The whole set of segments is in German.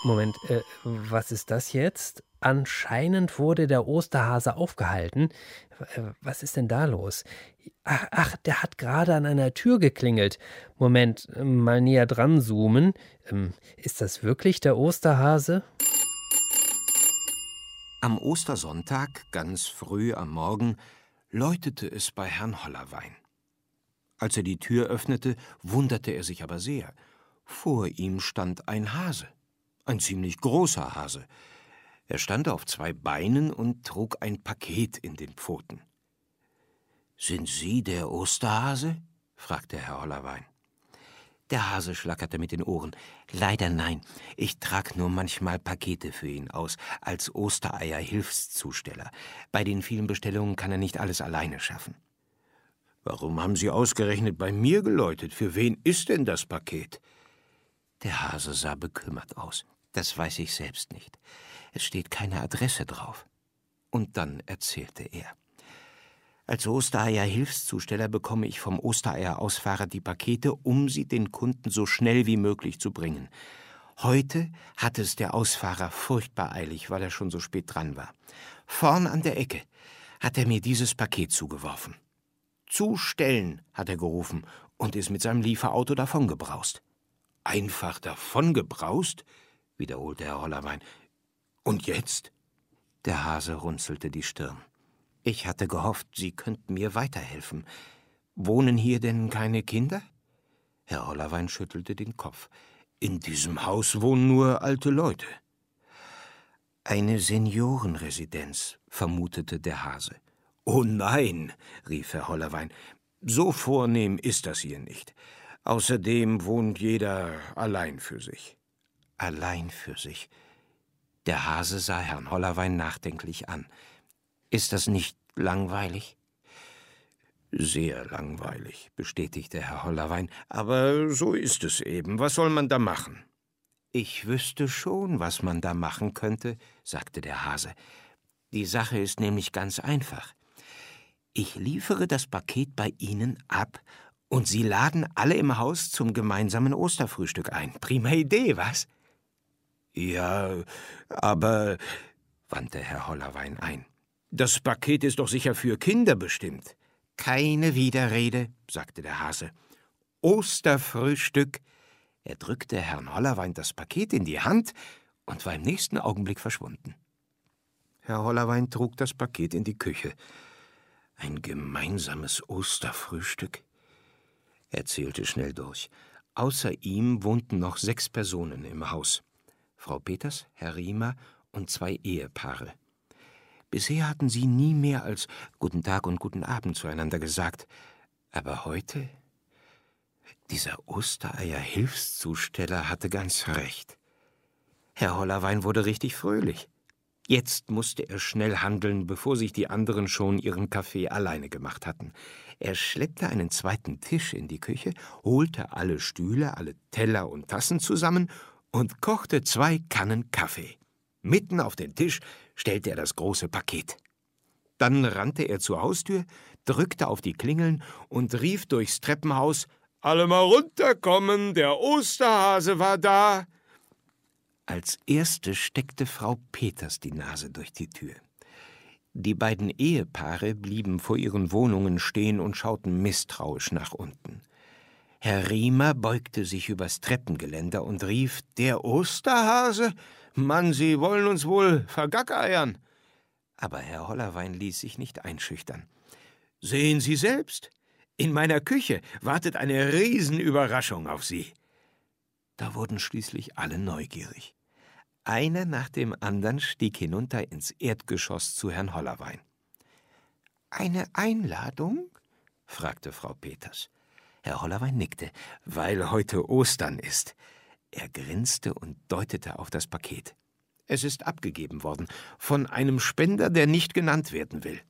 Moment, was ist das jetzt? Anscheinend wurde der Osterhase aufgehalten. Was ist denn da los? Ach, der hat gerade an einer Tür geklingelt. Moment, mal näher dran zoomen. Ist das wirklich der Osterhase? Am Ostersonntag, ganz früh am Morgen, läutete es bei Herrn Hollerwein. Als er die Tür öffnete, wunderte er sich aber sehr. Vor ihm stand ein Hase, ein ziemlich großer Hase. Er stand auf 2 Beinen und trug ein Paket in den Pfoten. »Sind Sie der Osterhase?« fragte Herr Hollerwein. Der Hase schlackerte mit den Ohren. »Leider nein, ich trage nur manchmal Pakete für ihn aus, als Ostereier-Hilfszusteller. Bei den vielen Bestellungen kann er nicht alles alleine schaffen.« »Warum haben Sie ausgerechnet bei mir geläutet? Für wen ist denn das Paket?« Der Hase sah bekümmert aus. »Das weiß ich selbst nicht. Es steht keine Adresse drauf.« Und dann erzählte er. »Als Ostereier-Hilfszusteller bekomme ich vom Ostereier-Ausfahrer die Pakete, um sie den Kunden so schnell wie möglich zu bringen. Heute hatte es der Ausfahrer furchtbar eilig, weil er schon so spät dran war. Vorn an der Ecke hat er mir dieses Paket zugeworfen. »Zustellen«, hat er gerufen und ist mit seinem Lieferauto davongebraust.« »Einfach davongebraust?«, wiederholte Herr Hollerwein. »Und jetzt?« Der Hase runzelte die Stirn. »Ich hatte gehofft, Sie könnten mir weiterhelfen. Wohnen hier denn keine Kinder?« Herr Hollerwein schüttelte den Kopf. »In diesem Haus wohnen nur alte Leute.« »Eine Seniorenresidenz«, vermutete der Hase. »Oh nein«, rief Herr Hollerwein, »so vornehm ist das hier nicht. Außerdem wohnt jeder allein für sich.« »Allein für sich?« Der Hase sah Herrn Hollerwein nachdenklich an. »Ist das nicht langweilig?« »Sehr langweilig«, bestätigte Herr Hollerwein, »aber so ist es eben. Was soll man da machen?« »Ich wüsste schon, was man da machen könnte«, sagte der Hase. »Die Sache ist nämlich ganz einfach. Ich liefere das Paket bei Ihnen ab und Sie laden alle im Haus zum gemeinsamen Osterfrühstück ein. Prima Idee, was?« »Ja, aber«, wandte Herr Hollerwein ein, »das Paket ist doch sicher für Kinder bestimmt.« »Keine Widerrede«, sagte der Hase. »Osterfrühstück.« Er drückte Herrn Hollerwein das Paket in die Hand und war im nächsten Augenblick verschwunden. Herr Hollerwein trug das Paket in die Küche. »Ein gemeinsames Osterfrühstück?« Er zählte schnell durch. Außer ihm wohnten noch 6 Personen im Haus. Frau Peters, Herr Riemer und 2 Ehepaare. Bisher hatten sie nie mehr als »Guten Tag« und »Guten Abend« zueinander gesagt. Aber heute? Dieser Ostereier-Hilfszusteller hatte ganz recht. Herr Hollerwein wurde richtig fröhlich. Jetzt musste er schnell handeln, bevor sich die anderen schon ihren Kaffee alleine gemacht hatten. Er schleppte einen 2. Tisch in die Küche, holte alle Stühle, alle Teller und Tassen zusammen und kochte 2 Kannen Kaffee. Mitten auf den Tisch stellte er das große Paket. Dann rannte er zur Haustür, drückte auf die Klingeln und rief durchs Treppenhaus: »Alle mal runterkommen, der Osterhase war da!« Als erste steckte Frau Peters die Nase durch die Tür. Die beiden Ehepaare blieben vor ihren Wohnungen stehen und schauten misstrauisch nach unten. Herr Riemer beugte sich übers Treppengeländer und rief: »Der Osterhase? Mann, Sie wollen uns wohl vergackeiern!« Aber Herr Hollerwein ließ sich nicht einschüchtern. »Sehen Sie selbst! In meiner Küche wartet eine Riesenüberraschung auf Sie!« Da wurden schließlich alle neugierig. Einer nach dem anderen stieg hinunter ins Erdgeschoss zu Herrn Hollerwein. »Eine Einladung?« fragte Frau Peters. Herr Hollerwein nickte, »weil heute Ostern ist.« Er grinste und deutete auf das Paket. »Es ist abgegeben worden von einem Spender, der nicht genannt werden will.«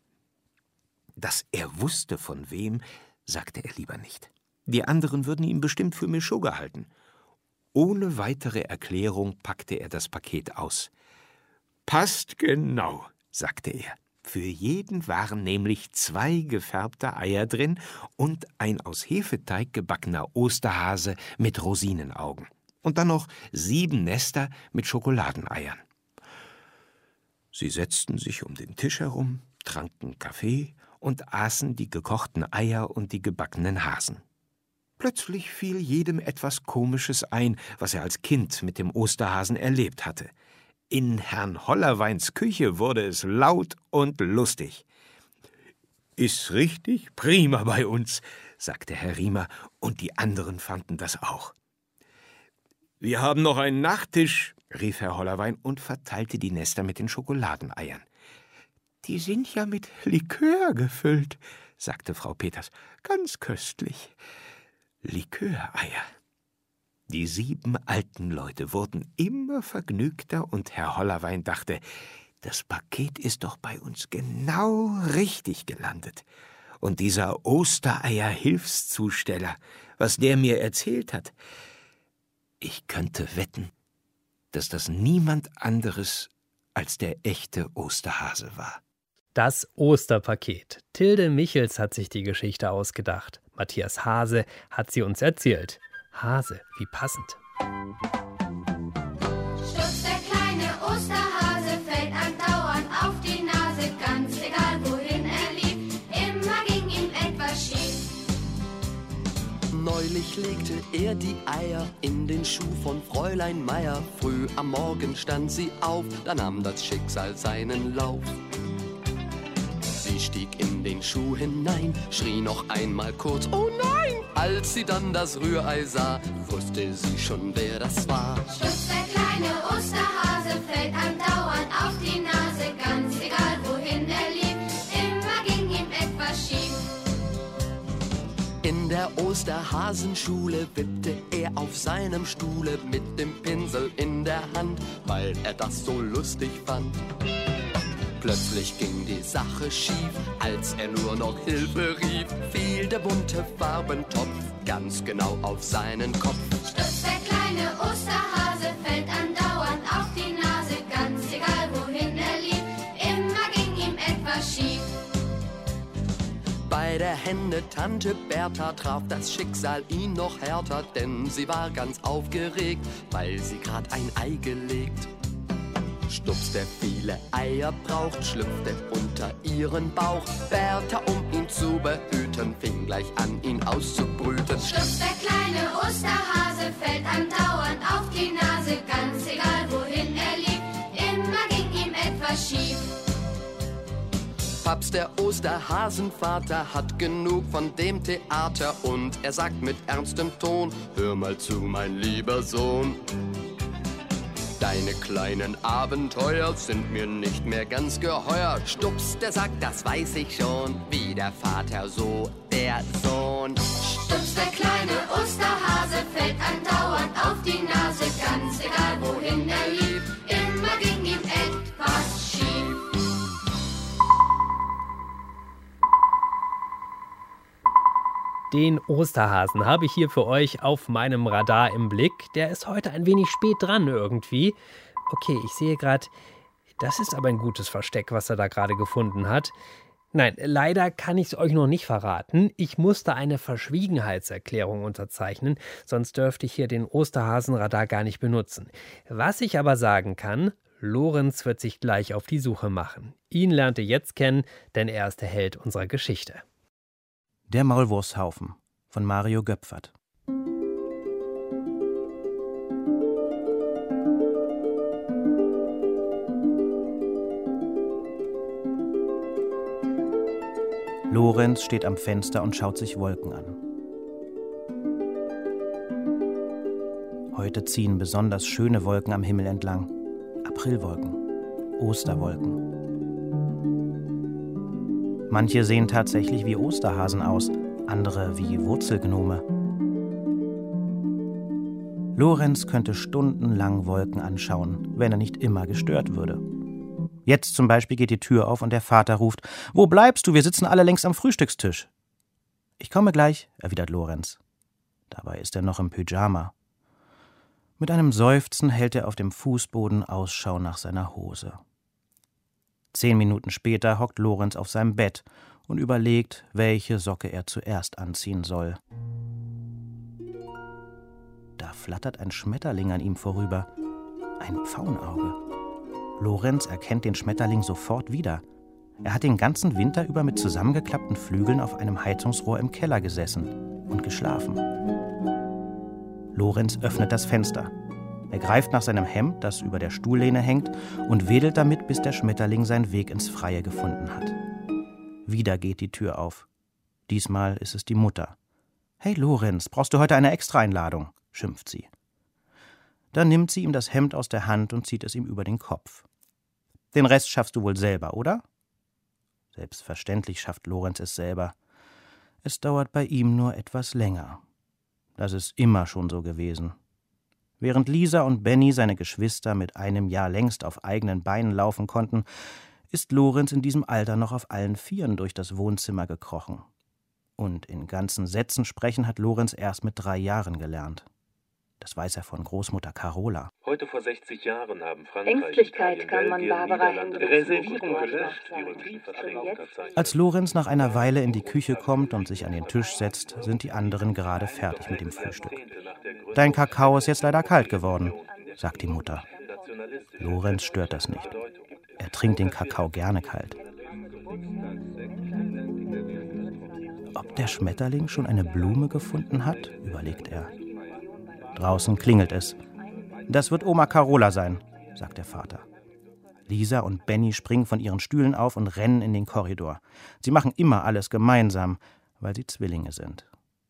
Dass er wusste, von wem, sagte er lieber nicht. Die anderen würden ihn bestimmt für Meshuggah halten. Ohne weitere Erklärung packte er das Paket aus. »Passt genau«, sagte er. Für jeden waren nämlich 2 gefärbte Eier drin und ein aus Hefeteig gebackener Osterhase mit Rosinenaugen. Und dann noch 7 Nester mit Schokoladeneiern. Sie setzten sich um den Tisch herum, tranken Kaffee und aßen die gekochten Eier und die gebackenen Hasen. Plötzlich fiel jedem etwas Komisches ein, was er als Kind mit dem Osterhasen erlebt hatte. In Herrn Hollerweins Küche wurde es laut und lustig. »Ist richtig prima bei uns«, sagte Herr Riemer, und die anderen fanden das auch. »Wir haben noch einen Nachtisch«, rief Herr Hollerwein und verteilte die Nester mit den Schokoladeneiern. »Die sind ja mit Likör gefüllt«, sagte Frau Peters. »Ganz köstlich. Liköreier.« Die 7 alten Leute wurden immer vergnügter, und Herr Hollerwein dachte, das Paket ist doch bei uns genau richtig gelandet. Und dieser Ostereier-Hilfszusteller, was der mir erzählt hat, ich könnte wetten, dass das niemand anderes als der echte Osterhase war. Das Osterpaket. Tilde Michels hat sich die Geschichte ausgedacht. Matthias Hase hat sie uns erzählt. Hase, wie passend. Stutzt der kleine Osterhase, fällt andauernd auf die Nase, ganz egal wohin er lief, immer ging ihm etwas schief. Neulich legte er die Eier in den Schuh von Fräulein Meier. Früh am Morgen stand sie auf, da nahm das Schicksal seinen Lauf. Sie stieg in den Schuh hinein, schrie noch einmal kurz, oh nein! Als sie dann das Rührei sah, wusste sie schon, wer das war. Stutzt der kleine Osterhase, fällt andauernd auf die Nase, ganz egal wohin er lief, immer ging ihm etwas schief. In der Osterhasenschule wippte er auf seinem Stuhle mit dem Pinsel in der Hand, weil er das so lustig fand. Plötzlich ging die Sache schief, als er nur noch Hilfe rief, fiel der bunte Farbentopf ganz genau auf seinen Kopf. Stutzt der kleine Osterhase, fällt andauernd auf die Nase, ganz egal wohin er lief, immer ging ihm etwas schief. Bei der Henne-Tante Bertha traf das Schicksal ihn noch härter, denn sie war ganz aufgeregt, weil sie grad ein Ei gelegt. Stups, der viele Eier braucht, schlüpfte unter ihren Bauch. Bertha, um ihn zu behüten, fing gleich an, ihn auszubrüten. Stups, der kleine Osterhase, fällt andauernd auf die Nase, ganz egal wohin er lief, immer ging ihm etwas schief. Paps, der Osterhasenvater, hat genug von dem Theater und er sagt mit ernstem Ton, hör mal zu, mein lieber Sohn. Deine kleinen Abenteuer sind mir nicht mehr ganz geheuer. Stups, der sagt, das weiß ich schon, wie der Vater, so der Sohn. Stups, der kleine Osterhase, fällt andauernd auf die Nase, ganz egal wohin er lief, immer ging ihm etwas schief. Den Osterhasen habe ich hier für euch auf meinem Radar im Blick. Der ist heute ein wenig spät dran irgendwie. Okay, ich sehe gerade, das ist aber ein gutes Versteck, was er da gerade gefunden hat. Nein, leider kann ich es euch noch nicht verraten. Ich musste eine Verschwiegenheitserklärung unterzeichnen, sonst dürfte ich hier den Osterhasenradar gar nicht benutzen. Was ich aber sagen kann, Lorenz wird sich gleich auf die Suche machen. Ihn lernt ihr jetzt kennen, denn er ist der Held unserer Geschichte. Der Maulwurfshaufen von Mario Göpfert. Lorenz steht am Fenster und schaut sich Wolken an. Heute ziehen besonders schöne Wolken am Himmel entlang. Aprilwolken, Osterwolken. Manche sehen tatsächlich wie Osterhasen aus, andere wie Wurzelgnome. Lorenz könnte stundenlang Wolken anschauen, wenn er nicht immer gestört würde. Jetzt zum Beispiel geht die Tür auf und der Vater ruft: »Wo bleibst du? Wir sitzen alle längst am Frühstückstisch.« »Ich komme gleich«, erwidert Lorenz. Dabei ist er noch im Pyjama. Mit einem Seufzen hält er auf dem Fußboden Ausschau nach seiner Hose. 10 Minuten später hockt Lorenz auf seinem Bett und überlegt, welche Socke er zuerst anziehen soll. Da flattert ein Schmetterling an ihm vorüber. Ein Pfauenauge. Lorenz erkennt den Schmetterling sofort wieder. Er hat den ganzen Winter über mit zusammengeklappten Flügeln auf einem Heizungsrohr im Keller gesessen und geschlafen. Lorenz öffnet das Fenster. Er greift nach seinem Hemd, das über der Stuhllehne hängt, und wedelt damit, bis der Schmetterling seinen Weg ins Freie gefunden hat. Wieder geht die Tür auf. Diesmal ist es die Mutter. »Hey Lorenz, brauchst du heute eine Extraeinladung?« schimpft sie. Dann nimmt sie ihm das Hemd aus der Hand und zieht es ihm über den Kopf. »Den Rest schaffst du wohl selber, oder?« Selbstverständlich schafft Lorenz es selber. Es dauert bei ihm nur etwas länger. Das ist immer schon so gewesen. Während Lisa und Benny, seine Geschwister, mit einem Jahr längst auf eigenen Beinen laufen konnten, ist Lorenz in diesem Alter noch auf allen Vieren durch das Wohnzimmer gekrochen. Und in ganzen Sätzen sprechen hat Lorenz erst mit 3 Jahren gelernt. Das weiß er von Großmutter Carola. Heute vor 60 Jahren haben Frankreich, Ängstlichkeit kann man Barbara Hendricks Reservierung gelöscht, die Rückverschreibung verzeichnet. Als Lorenz nach einer Weile in die Küche kommt und sich an den Tisch setzt, sind die anderen gerade fertig mit dem Frühstück. »Dein Kakao ist jetzt leider kalt geworden«, sagt die Mutter. Lorenz stört das nicht. Er trinkt den Kakao gerne kalt. Ob der Schmetterling schon eine Blume gefunden hat, überlegt er. Draußen klingelt es. »Das wird Oma Carola sein«, sagt der Vater. Lisa und Benny springen von ihren Stühlen auf und rennen in den Korridor. Sie machen immer alles gemeinsam, weil sie Zwillinge sind.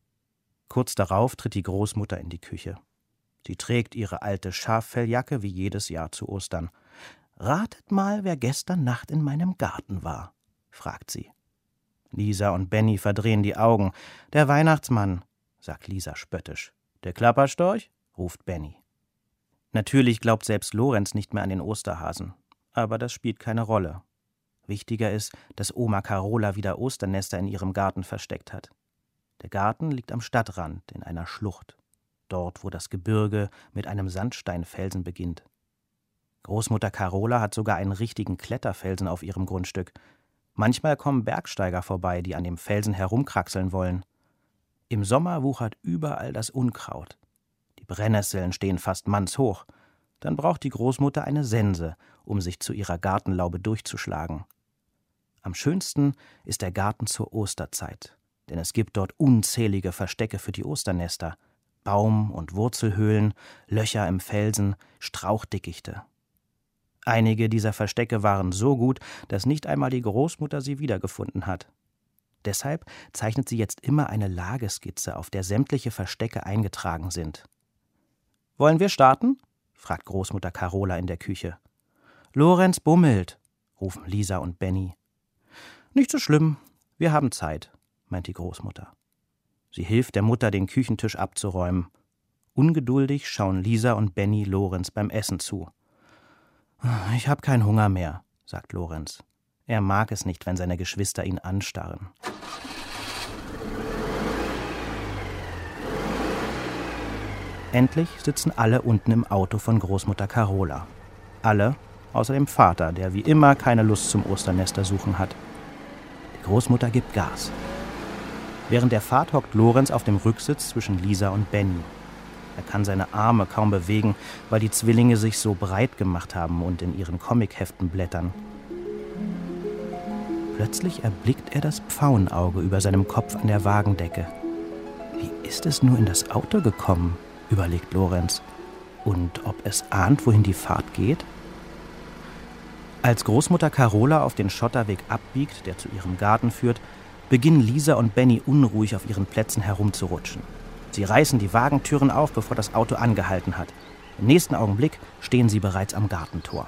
Kurz darauf tritt die Großmutter in die Küche. Sie trägt ihre alte Schaffelljacke wie jedes Jahr zu Ostern. »Ratet mal, wer gestern Nacht in meinem Garten war«, fragt sie. Lisa und Benny verdrehen die Augen. »Der Weihnachtsmann«, sagt Lisa spöttisch. »Der Klapperstorch?« ruft Benny. Natürlich glaubt selbst Lorenz nicht mehr an den Osterhasen. Aber das spielt keine Rolle. Wichtiger ist, dass Oma Carola wieder Osternester in ihrem Garten versteckt hat. Der Garten liegt am Stadtrand in einer Schlucht. Dort, wo das Gebirge mit einem Sandsteinfelsen beginnt. Großmutter Carola hat sogar einen richtigen Kletterfelsen auf ihrem Grundstück. Manchmal kommen Bergsteiger vorbei, die an dem Felsen herumkraxeln wollen. Im Sommer wuchert überall das Unkraut. Die Brennnesseln stehen fast mannshoch. Dann braucht die Großmutter eine Sense, um sich zu ihrer Gartenlaube durchzuschlagen. Am schönsten ist der Garten zur Osterzeit, denn es gibt dort unzählige Verstecke für die Osternester. Baum- und Wurzelhöhlen, Löcher im Felsen, Strauchdickichte. Einige dieser Verstecke waren so gut, dass nicht einmal die Großmutter sie wiedergefunden hat. Deshalb zeichnet sie jetzt immer eine Lageskizze, auf der sämtliche Verstecke eingetragen sind. »Wollen wir starten?« fragt Großmutter Carola in der Küche. »Lorenz bummelt«, rufen Lisa und Benny. »Nicht so schlimm, wir haben Zeit«, meint die Großmutter. Sie hilft der Mutter, den Küchentisch abzuräumen. Ungeduldig schauen Lisa und Benny Lorenz beim Essen zu. »Ich habe keinen Hunger mehr«, sagt Lorenz. Er mag es nicht, wenn seine Geschwister ihn anstarren. Endlich sitzen alle unten im Auto von Großmutter Carola. Alle, außer dem Vater, der wie immer keine Lust zum Osternestersuchen hat. Die Großmutter gibt Gas. Während der Fahrt hockt Lorenz auf dem Rücksitz zwischen Lisa und Benny. Er kann seine Arme kaum bewegen, weil die Zwillinge sich so breit gemacht haben und in ihren Comicheften blättern. Plötzlich erblickt er das Pfauenauge über seinem Kopf an der Wagendecke. Wie ist es nur in das Auto gekommen, überlegt Lorenz. Und ob es ahnt, wohin die Fahrt geht? Als Großmutter Carola auf den Schotterweg abbiegt, der zu ihrem Garten führt, beginnen Lisa und Benny unruhig auf ihren Plätzen herumzurutschen. Sie reißen die Wagentüren auf, bevor das Auto angehalten hat. Im nächsten Augenblick stehen sie bereits am Gartentor.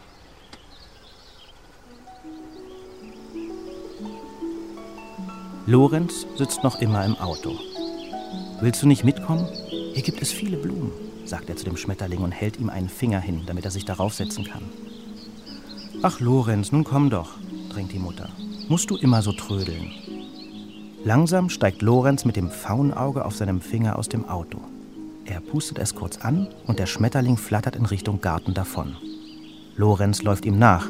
Lorenz sitzt noch immer im Auto. »Willst du nicht mitkommen? Hier gibt es viele Blumen«, sagt er zu dem Schmetterling und hält ihm einen Finger hin, damit er sich darauf setzen kann. »Ach Lorenz, nun komm doch«, drängt die Mutter. »Musst du immer so trödeln?« Langsam steigt Lorenz mit dem Pfauenauge auf seinem Finger aus dem Auto. Er pustet es kurz an und der Schmetterling flattert in Richtung Garten davon. Lorenz läuft ihm nach.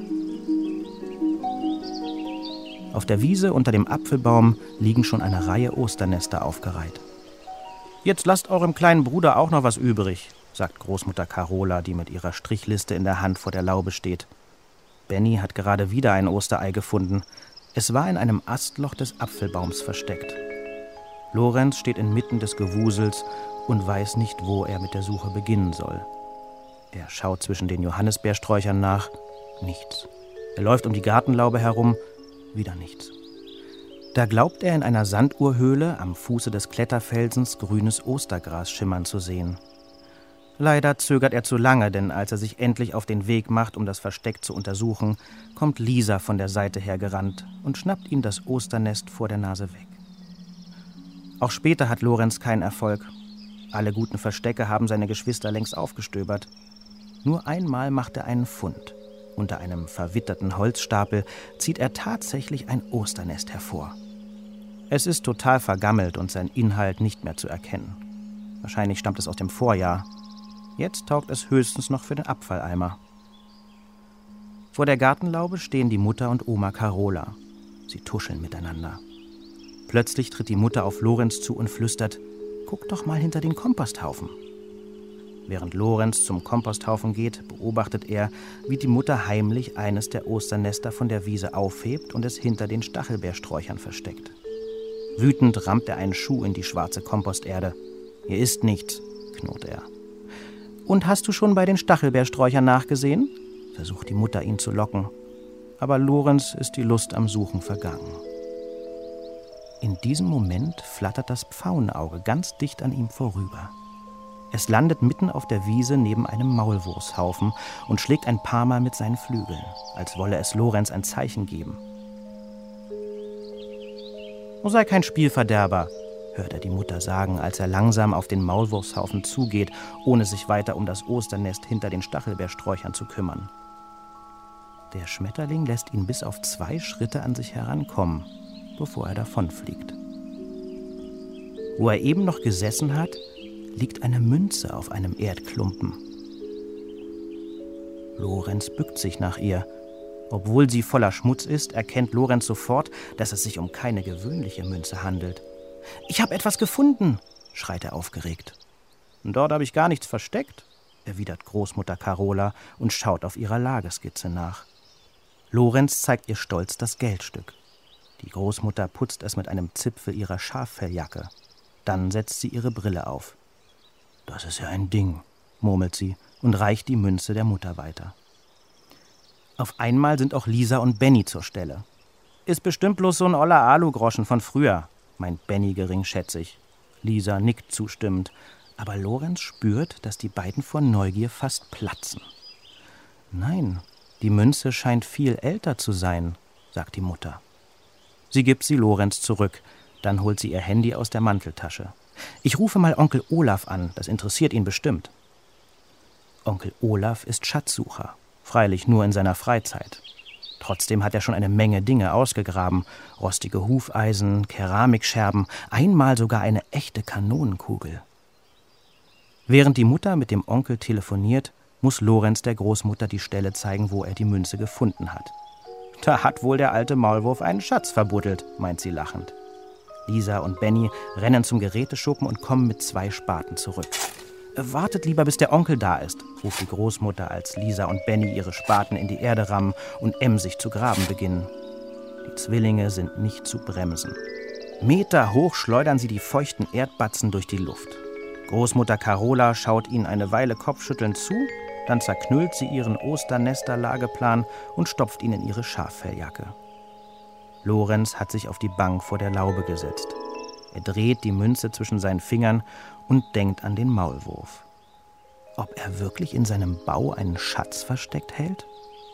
Auf der Wiese unter dem Apfelbaum liegen schon eine Reihe Osternester aufgereiht. Jetzt lasst eurem kleinen Bruder auch noch was übrig, sagt Großmutter Carola, die mit ihrer Strichliste in der Hand vor der Laube steht. Benny hat gerade wieder ein Osterei gefunden. Es war in einem Astloch des Apfelbaums versteckt. Lorenz steht inmitten des Gewusels und weiß nicht, wo er mit der Suche beginnen soll. Er schaut zwischen den Johannisbeersträuchern nach. Nichts. Er läuft um die Gartenlaube herum. Wieder nichts. Da glaubt er, in einer Sanduhrhöhle am Fuße des Kletterfelsens grünes Ostergras schimmern zu sehen. Leider zögert er zu lange, denn als er sich endlich auf den Weg macht, um das Versteck zu untersuchen, kommt Lisa von der Seite her gerannt und schnappt ihm das Osternest vor der Nase weg. Auch später hat Lorenz keinen Erfolg. Alle guten Verstecke haben seine Geschwister längst aufgestöbert. Nur einmal macht er einen Fund. Unter einem verwitterten Holzstapel zieht er tatsächlich ein Osternest hervor. Es ist total vergammelt und sein Inhalt nicht mehr zu erkennen. Wahrscheinlich stammt es aus dem Vorjahr. Jetzt taugt es höchstens noch für den Abfalleimer. Vor der Gartenlaube stehen die Mutter und Oma Carola. Sie tuscheln miteinander. Plötzlich tritt die Mutter auf Lorenz zu und flüstert: »Guck doch mal hinter den Komposthaufen.« Während Lorenz zum Komposthaufen geht, beobachtet er, wie die Mutter heimlich eines der Osternester von der Wiese aufhebt und es hinter den Stachelbeersträuchern versteckt. Wütend rammt er einen Schuh in die schwarze Komposterde. »Hier ist nichts«, knurrt er. »Und hast du schon bei den Stachelbeersträuchern nachgesehen?« versucht die Mutter, ihn zu locken. Aber Lorenz ist die Lust am Suchen vergangen. In diesem Moment flattert das Pfauenauge ganz dicht an ihm vorüber. Es landet mitten auf der Wiese neben einem Maulwurfshaufen und schlägt ein paar Mal mit seinen Flügeln, als wolle es Lorenz ein Zeichen geben. »Oh, sei kein Spielverderber«, hört er die Mutter sagen, als er langsam auf den Maulwurfshaufen zugeht, ohne sich weiter um das Osternest hinter den Stachelbeersträuchern zu kümmern. Der Schmetterling lässt ihn bis auf 2 Schritte an sich herankommen, bevor er davonfliegt. Wo er eben noch gesessen hat, liegt eine Münze auf einem Erdklumpen. Lorenz bückt sich nach ihr. Obwohl sie voller Schmutz ist, erkennt Lorenz sofort, dass es sich um keine gewöhnliche Münze handelt. »Ich habe etwas gefunden«, schreit er aufgeregt. »Dort habe ich gar nichts versteckt«, erwidert Großmutter Carola und schaut auf ihrer Lageskizze nach. Lorenz zeigt ihr stolz das Geldstück. Die Großmutter putzt es mit einem Zipfel ihrer Schaffelljacke. Dann setzt sie ihre Brille auf. »Das ist ja ein Ding«, murmelt sie und reicht die Münze der Mutter weiter. Auf einmal sind auch Lisa und Benny zur Stelle. »Ist bestimmt bloß so ein oller Alugroschen von früher«, meint Benny geringschätzig. Lisa nickt zustimmend, aber Lorenz spürt, dass die beiden vor Neugier fast platzen. »Nein, die Münze scheint viel älter zu sein«, sagt die Mutter. Sie gibt sie Lorenz zurück, dann holt sie ihr Handy aus der Manteltasche. »Ich rufe mal Onkel Olaf an, das interessiert ihn bestimmt.« Onkel Olaf ist Schatzsucher, freilich nur in seiner Freizeit. Trotzdem hat er schon eine Menge Dinge ausgegraben. Rostige Hufeisen, Keramikscherben, einmal sogar eine echte Kanonenkugel. Während die Mutter mit dem Onkel telefoniert, muss Lorenz der Großmutter die Stelle zeigen, wo er die Münze gefunden hat. »Da hat wohl der alte Maulwurf einen Schatz verbuddelt«, meint sie lachend. Lisa und Benny rennen zum Geräteschuppen und kommen mit 2 Spaten zurück. »Wartet lieber, bis der Onkel da ist«, ruft die Großmutter, als Lisa und Benny ihre Spaten in die Erde rammen und emsig zu graben beginnen. Die Zwillinge sind nicht zu bremsen. Meterhoch schleudern sie die feuchten Erdbatzen durch die Luft. Großmutter Carola schaut ihnen eine Weile kopfschüttelnd zu, dann zerknüllt sie ihren Osternester-Lageplan und stopft ihn in ihre Schaffelljacke. Lorenz hat sich auf die Bank vor der Laube gesetzt. Er dreht die Münze zwischen seinen Fingern und denkt an den Maulwurf. Ob er wirklich in seinem Bau einen Schatz versteckt hält?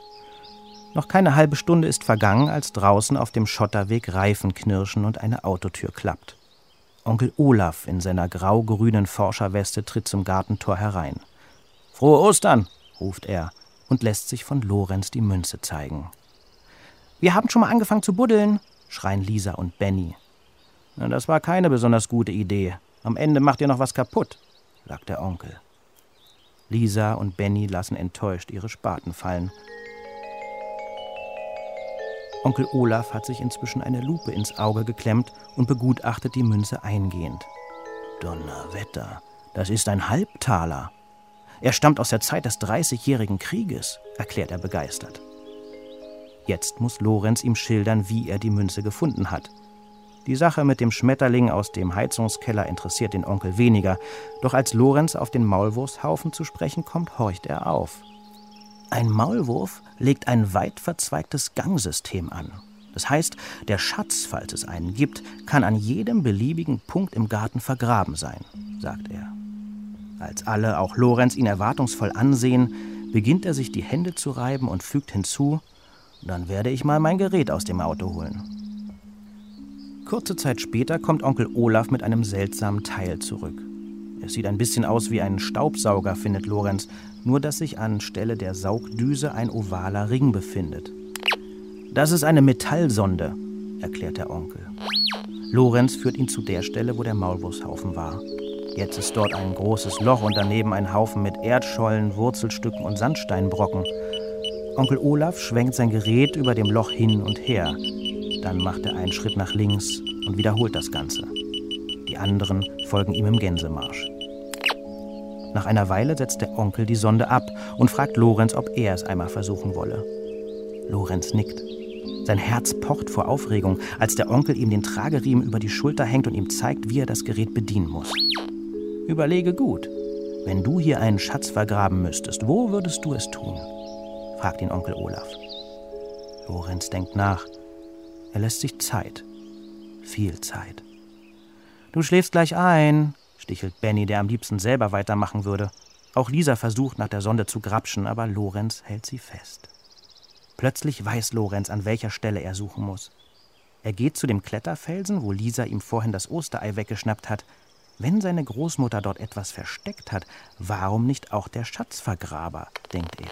Noch keine halbe Stunde ist vergangen, als draußen auf dem Schotterweg Reifen knirschen und eine Autotür klappt. Onkel Olaf in seiner grau-grünen Forscherweste tritt zum Gartentor herein. »Frohe Ostern«, ruft er und lässt sich von Lorenz die Münze zeigen. »Wir haben schon mal angefangen zu buddeln«, schreien Lisa und Benny. »Na, das war keine besonders gute Idee. Am Ende macht ihr noch was kaputt«, sagt der Onkel. Lisa und Benny lassen enttäuscht ihre Spaten fallen. Onkel Olaf hat sich inzwischen eine Lupe ins Auge geklemmt und begutachtet die Münze eingehend. Donnerwetter, das ist ein Halbtaler. Er stammt aus der Zeit des 30-jährigen Krieges, erklärt er begeistert. Jetzt muss Lorenz ihm schildern, wie er die Münze gefunden hat. Die Sache mit dem Schmetterling aus dem Heizungskeller interessiert den Onkel weniger, doch als Lorenz auf den Maulwurfshaufen zu sprechen kommt, horcht er auf. Ein Maulwurf legt ein weit verzweigtes Gangsystem an. Das heißt, der Schatz, falls es einen gibt, kann an jedem beliebigen Punkt im Garten vergraben sein, sagt er. Als alle, auch Lorenz, ihn erwartungsvoll ansehen, beginnt er sich die Hände zu reiben und fügt hinzu: Dann werde ich mal mein Gerät aus dem Auto holen. Kurze Zeit später kommt Onkel Olaf mit einem seltsamen Teil zurück. Es sieht ein bisschen aus wie ein Staubsauger, findet Lorenz, nur dass sich anstelle der Saugdüse ein ovaler Ring befindet. Das ist eine Metallsonde, erklärt der Onkel. Lorenz führt ihn zu der Stelle, wo der Maulwurfshaufen war. Jetzt ist dort ein großes Loch und daneben ein Haufen mit Erdschollen, Wurzelstücken und Sandsteinbrocken. Onkel Olaf schwenkt sein Gerät über dem Loch hin und her. Dann macht er einen Schritt nach links und wiederholt das Ganze. Die anderen folgen ihm im Gänsemarsch. Nach einer Weile setzt der Onkel die Sonde ab und fragt Lorenz, ob er es einmal versuchen wolle. Lorenz nickt. Sein Herz pocht vor Aufregung, als der Onkel ihm den Trageriemen über die Schulter hängt und ihm zeigt, wie er das Gerät bedienen muss. Überlege gut, wenn du hier einen Schatz vergraben müsstest, wo würdest du es tun? Fragt ihn Onkel Olaf. Lorenz denkt nach. Er lässt sich Zeit. Viel Zeit. Du schläfst gleich ein, stichelt Benny, der am liebsten selber weitermachen würde. Auch Lisa versucht, nach der Sonde zu grapschen, aber Lorenz hält sie fest. Plötzlich weiß Lorenz, an welcher Stelle er suchen muss. Er geht zu dem Kletterfelsen, wo Lisa ihm vorhin das Osterei weggeschnappt hat. Wenn seine Großmutter dort etwas versteckt hat, warum nicht auch der Schatzvergraber, denkt er.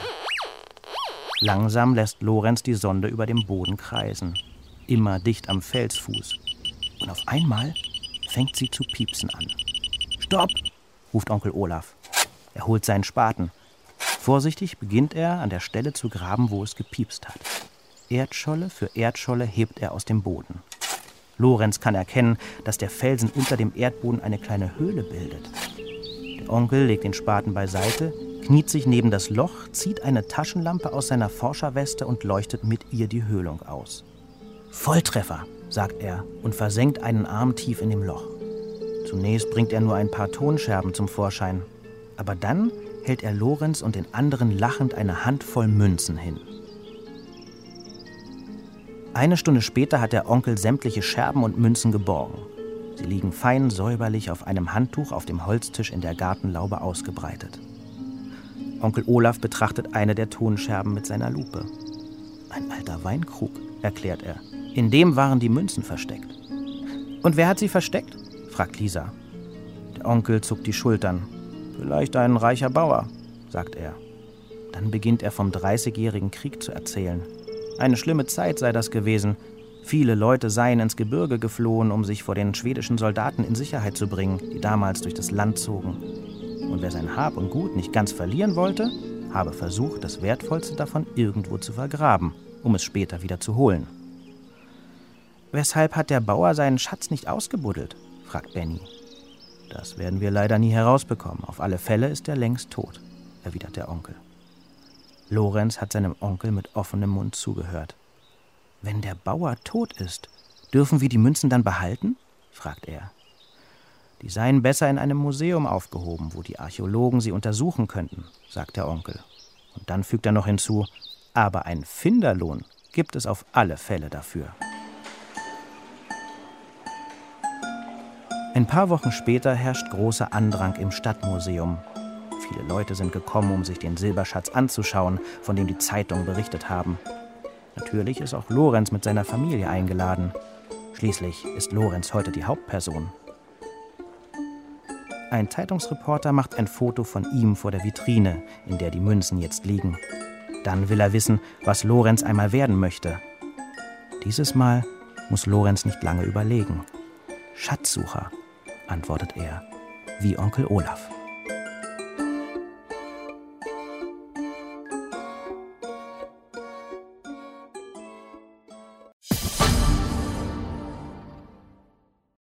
Langsam lässt Lorenz die Sonde über dem Boden kreisen, immer dicht am Felsfuß. Und auf einmal fängt sie zu piepsen an. »Stopp!« ruft Onkel Olaf. Er holt seinen Spaten. Vorsichtig beginnt er, an der Stelle zu graben, wo es gepiepst hat. Erdscholle für Erdscholle hebt er aus dem Boden. Lorenz kann erkennen, dass der Felsen unter dem Erdboden eine kleine Höhle bildet. Der Onkel legt den Spaten beiseite, kniet sich neben das Loch, zieht eine Taschenlampe aus seiner Forscherweste und leuchtet mit ihr die Höhlung aus. »Volltreffer«, sagt er und versenkt einen Arm tief in dem Loch. Zunächst bringt er nur ein paar Tonscherben zum Vorschein. Aber dann hält er Lorenz und den anderen lachend eine Handvoll Münzen hin. Eine Stunde später hat der Onkel sämtliche Scherben und Münzen geborgen. Sie liegen fein säuberlich auf einem Handtuch auf dem Holztisch in der Gartenlaube ausgebreitet. Onkel Olaf betrachtet eine der Tonscherben mit seiner Lupe. Ein alter Weinkrug, erklärt er. In dem waren die Münzen versteckt. Und wer hat sie versteckt? Fragt Lisa. Der Onkel zuckt die Schultern. Vielleicht ein reicher Bauer, sagt er. Dann beginnt er vom 30-jährigen Krieg zu erzählen. Eine schlimme Zeit sei das gewesen. Viele Leute seien ins Gebirge geflohen, um sich vor den schwedischen Soldaten in Sicherheit zu bringen, die damals durch das Land zogen. Und wer sein Hab und Gut nicht ganz verlieren wollte, habe versucht, das Wertvollste davon irgendwo zu vergraben, um es später wieder zu holen. Weshalb hat der Bauer seinen Schatz nicht ausgebuddelt? Fragt Benny. Das werden wir leider nie herausbekommen. Auf alle Fälle ist er längst tot, erwidert der Onkel. Lorenz hat seinem Onkel mit offenem Mund zugehört. Wenn der Bauer tot ist, dürfen wir die Münzen dann behalten? Fragt er. Die seien besser in einem Museum aufgehoben, wo die Archäologen sie untersuchen könnten, sagt der Onkel. Und dann fügt er noch hinzu, aber einen Finderlohn gibt es auf alle Fälle dafür. Ein paar Wochen später herrscht großer Andrang im Stadtmuseum. Viele Leute sind gekommen, um sich den Silberschatz anzuschauen, von dem die Zeitungen berichtet haben. Natürlich ist auch Lorenz mit seiner Familie eingeladen. Schließlich ist Lorenz heute die Hauptperson. Ein Zeitungsreporter macht ein Foto von ihm vor der Vitrine, in der die Münzen jetzt liegen. Dann will er wissen, was Lorenz einmal werden möchte. Dieses Mal muss Lorenz nicht lange überlegen. Schatzsucher, antwortet er, wie Onkel Olaf.